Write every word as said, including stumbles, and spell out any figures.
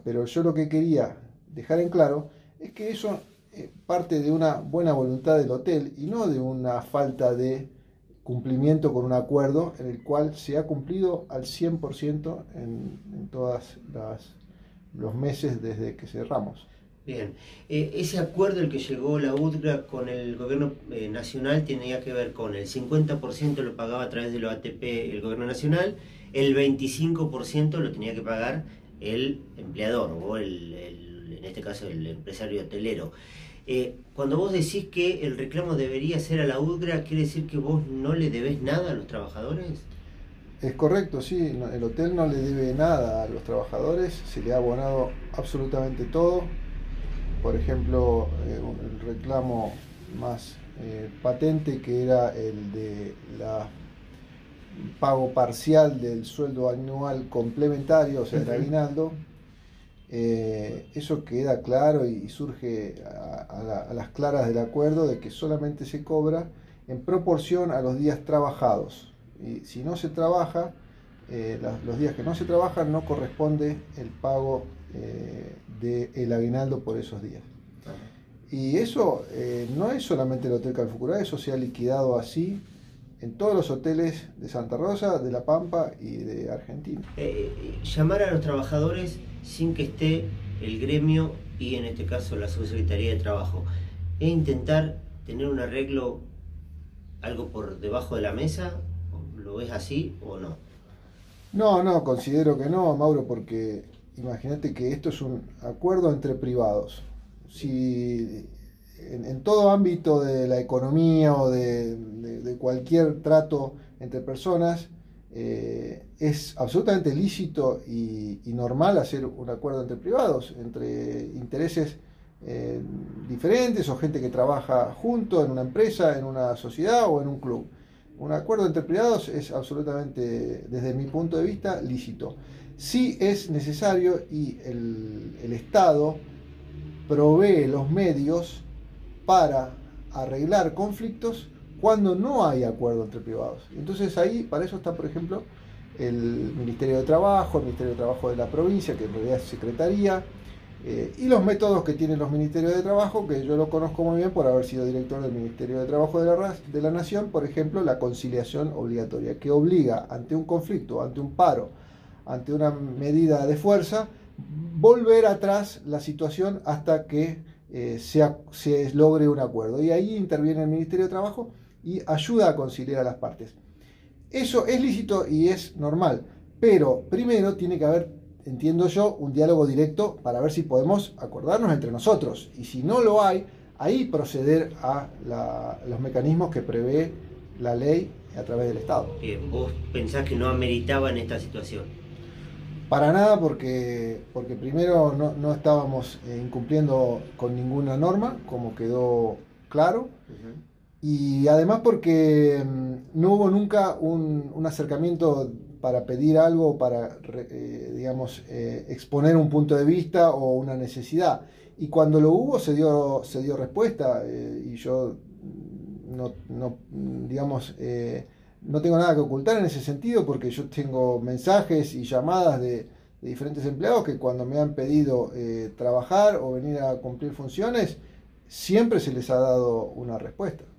pero yo lo que quería dejar en claro es que eso eh, parte de una buena voluntad del hotel y no de una falta de cumplimiento con un acuerdo en el cual se ha cumplido al cien por ciento en, en todos los meses desde que cerramos. Bien, eh, ese acuerdo al que llegó la U T G R A con el gobierno eh, nacional tenía que ver con el cincuenta por ciento lo pagaba a través de los A T P el gobierno nacional, el veinticinco por ciento lo tenía que pagar el empleador o el, el en este caso el empresario hotelero. Eh, cuando vos decís que el reclamo debería ser a la U T G R A, ¿quiere decir que vos no le debés nada a los trabajadores? Es correcto, sí, no, el hotel no le debe nada a los trabajadores, se le ha abonado absolutamente todo. Por ejemplo, eh, el reclamo más eh, patente, que era el de la pago parcial del sueldo anual complementario, o sea, el aguinaldo, eh, eso queda claro y surge a, a, la, a las claras del acuerdo de que solamente se cobra en proporción a los días trabajados. Y si no se trabaja, eh, las, los días que no se trabajan no corresponde el pago eh, del aguinaldo por esos días. Y eso eh, no es solamente el Hotel Calfucurá, eso se ha liquidado así en todos los hoteles de Santa Rosa, de La Pampa y de Argentina. Eh, llamar a los trabajadores sin que esté el gremio y en este caso la subsecretaría de Trabajo e intentar tener un arreglo, algo por debajo de la mesa. ¿Lo ves así o no? No, no, considero que no, Mauro, porque imagínate que esto es un acuerdo entre privados. Si en, en todo ámbito de la economía o de, de, de cualquier trato entre personas, eh, es absolutamente lícito y, y normal hacer un acuerdo entre privados, entre intereses eh, diferentes o gente que trabaja junto en una empresa, en una sociedad o en un club. Un acuerdo entre privados es absolutamente, desde mi punto de vista, lícito. Sí es necesario y el, el Estado provee los medios para arreglar conflictos cuando no hay acuerdo entre privados. Entonces ahí, para eso está, por ejemplo, el Ministerio de Trabajo, el Ministerio de Trabajo de la provincia, que en realidad es secretaría, eh, y los métodos que tienen los Ministerios de Trabajo, que yo lo conozco muy bien por haber sido director del Ministerio de Trabajo de la, de la Nación, por ejemplo, la conciliación obligatoria, que obliga ante un conflicto, ante un paro, ante una medida de fuerza, volver atrás la situación hasta que eh, se, se logre un acuerdo. Y ahí interviene el Ministerio de Trabajo y ayuda a conciliar a las partes. Eso es lícito y es normal, pero primero tiene que haber, entiendo yo, un diálogo directo para ver si podemos acordarnos entre nosotros. Y si no lo hay, ahí proceder a la, los mecanismos que prevé la ley a través del Estado. Bien, ¿vos pensás que no ameritaba en esta situación? Para nada, porque, porque primero no, no estábamos eh, incumpliendo con ninguna norma, como quedó claro, uh-huh. Y además porque mmm, no hubo nunca un, un acercamiento para pedir algo, para, eh, digamos, eh, exponer un punto de vista o una necesidad. Y cuando lo hubo se dio, se dio respuesta eh, y yo no, no digamos... Eh, No tengo nada que ocultar en ese sentido porque yo tengo mensajes y llamadas de, de diferentes empleados que cuando me han pedido eh, trabajar o venir a cumplir funciones, siempre se les ha dado una respuesta.